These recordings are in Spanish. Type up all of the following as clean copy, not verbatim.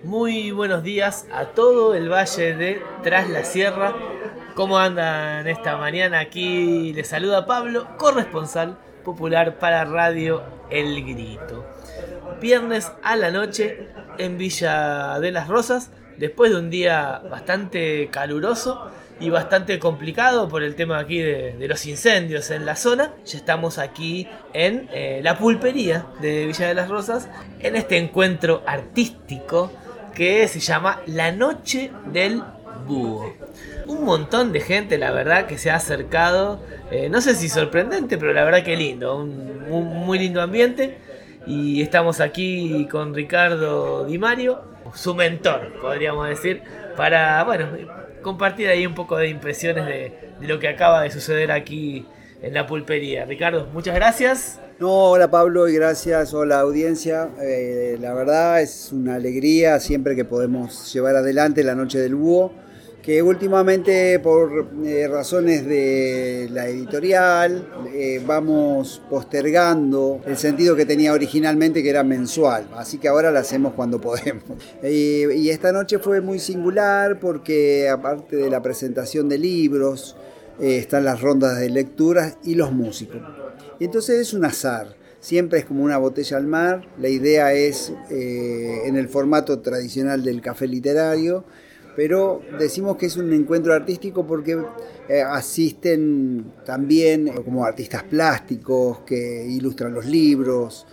Muy buenos días a todo el valle de Tras la Sierra. ¿Cómo andan esta mañana? Aquí les saluda Pablo, corresponsal popular para Radio El Grito. Viernes a la noche en Villa de las Rosas, después de un día bastante caluroso y bastante complicado por el tema aquí de los incendios en la zona. Ya estamos aquí en la pulpería de Villa de las Rosas, en este encuentro artístico que se llama La Noche del Búho. Un montón de gente, la verdad, que se ha acercado, no sé si sorprendente, pero la verdad que lindo, un muy lindo ambiente. Y estamos aquí con Ricardo Di Mario, su mentor, podríamos decir, para, bueno, compartir ahí un poco de impresiones de lo que acaba de suceder aquí en la pulpería. Ricardo, muchas gracias. No, hola Pablo y gracias, hola audiencia. La verdad es una alegría siempre que podemos llevar adelante la Noche del Búho, que últimamente por razones de la editorial vamos postergando el sentido que tenía originalmente, que era mensual, así que ahora la hacemos cuando podemos. Y esta noche fue muy singular porque aparte de la presentación de libros, están las rondas de lecturas y los músicos. Entonces es un azar, siempre es como una botella al mar. La idea es en el formato tradicional del café literario, pero decimos que es un encuentro artístico porque asisten también como artistas plásticos que ilustran los libros,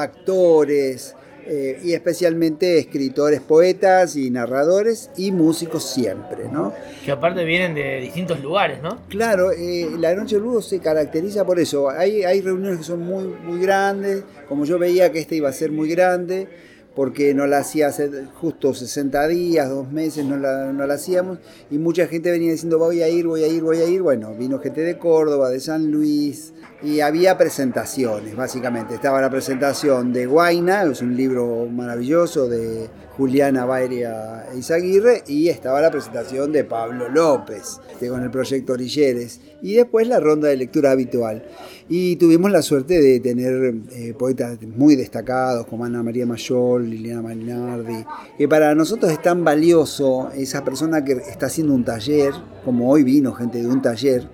actores, y especialmente escritores, poetas y narradores y músicos siempre, ¿no? Que aparte vienen de distintos lugares, ¿no? Claro, la Noche del Búho se caracteriza por eso. Hay reuniones que son muy grandes, como yo veía que esta iba a ser muy grande, porque no la hacía hace justo 60 días, 2 meses, no la hacíamos, y mucha gente venía diciendo voy a ir. Bueno, vino gente de Córdoba, de San Luis, y había presentaciones, básicamente. Estaba la presentación de Guaina, es un libro maravilloso de Juliana Bairia Izaguirre, y estaba la presentación de Pablo López, con el proyecto Orilleres, y después la ronda de lectura habitual. Y tuvimos la suerte de tener poetas muy destacados como Ana María Mayol, Liliana Malinardi, que para nosotros es tan valioso esa persona que está haciendo un taller, como hoy vino gente de un taller,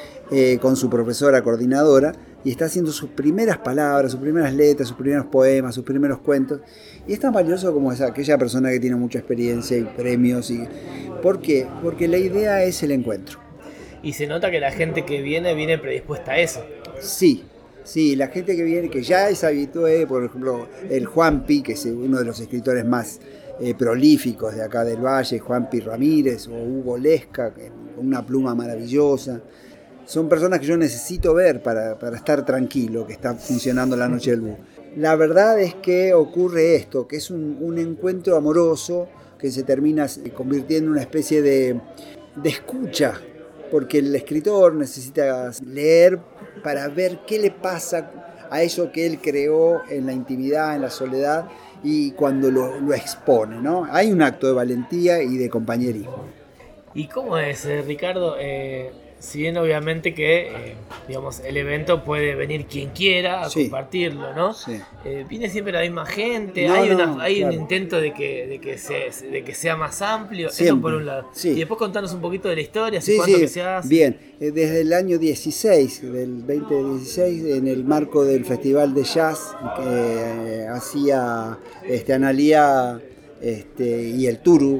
con su profesora coordinadora, y está haciendo sus primeras palabras, sus primeras letras, sus primeros poemas, sus primeros cuentos, y es tan valioso como aquella persona que tiene mucha experiencia y premios. ¿Por qué? Porque la idea es el encuentro. Y se nota que la gente que viene predispuesta a eso. Sí, la gente que viene, que ya es habitué, por ejemplo, el Juanpi, que es uno de los escritores más prolíficos de acá del Valle, Juanpi Ramírez, o Hugo Lesca, con una pluma maravillosa. Son personas que yo necesito ver para estar tranquilo, que está funcionando la Noche del Búho. La verdad es que ocurre esto, que es un encuentro amoroso que se termina convirtiendo en una especie de escucha, porque el escritor necesita leer para ver qué le pasa a eso que él creó en la intimidad, en la soledad, y cuando lo expone, ¿no? Hay un acto de valentía y de compañerismo. ¿Y cómo es, Ricardo? Si bien obviamente que digamos, el evento puede venir quien quiera a compartirlo, ¿no? Sí. Viene siempre la misma gente, hay claro, un intento de que sea más amplio, siempre. Eso por un lado. Sí. Y después contanos un poquito de la historia, cuánto que se hace. Bien, desde el año 16, del 2016, en el marco del Festival de Jazz que hacía Analía y el Turu,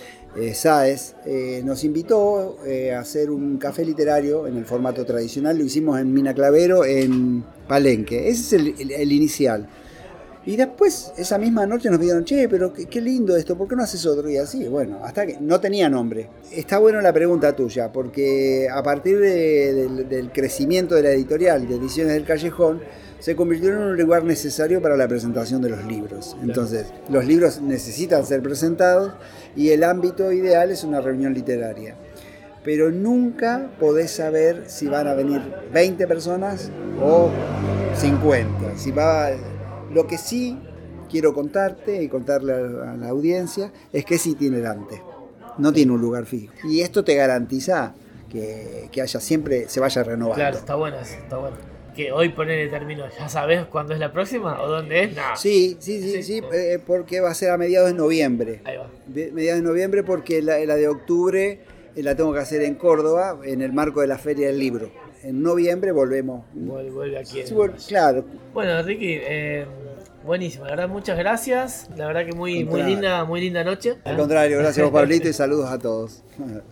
Sáez, nos invitó a hacer un café literario en el formato tradicional. Lo hicimos en Mina Clavero, en Palenque. Ese es el inicial. Y después, esa misma noche nos pidieron, pero qué lindo esto, ¿por qué no haces otro? Y así, bueno, hasta que no tenía nombre. Está buena la pregunta tuya, porque a partir del crecimiento de la editorial de Ediciones del Callejón, se convirtió en un lugar necesario para la presentación de los libros. Entonces, los libros necesitan ser presentados y el ámbito ideal es una reunión literaria. Pero nunca podés saber si van a venir 20 personas o 50. Lo que sí quiero contarte y contarle a la audiencia es que es itinerante, no tiene un lugar fijo. Y esto te garantiza que haya siempre, se vaya renovando. Claro, está bueno eso, está bueno. que hoy ponele terminó, ¿ya sabés cuándo es la próxima o dónde es? No. Sí, porque va a ser a mediados de noviembre. Ahí va. Mediados de noviembre porque la de octubre la tengo que hacer en Córdoba, en el marco de la Feria del Libro. En noviembre volvemos. Vuelve aquí. Sí, claro. Bueno, Ricky, buenísimo, la verdad, muchas gracias. La verdad que muy linda noche. Al contrario, gracias a vos, Pablito, y saludos a todos.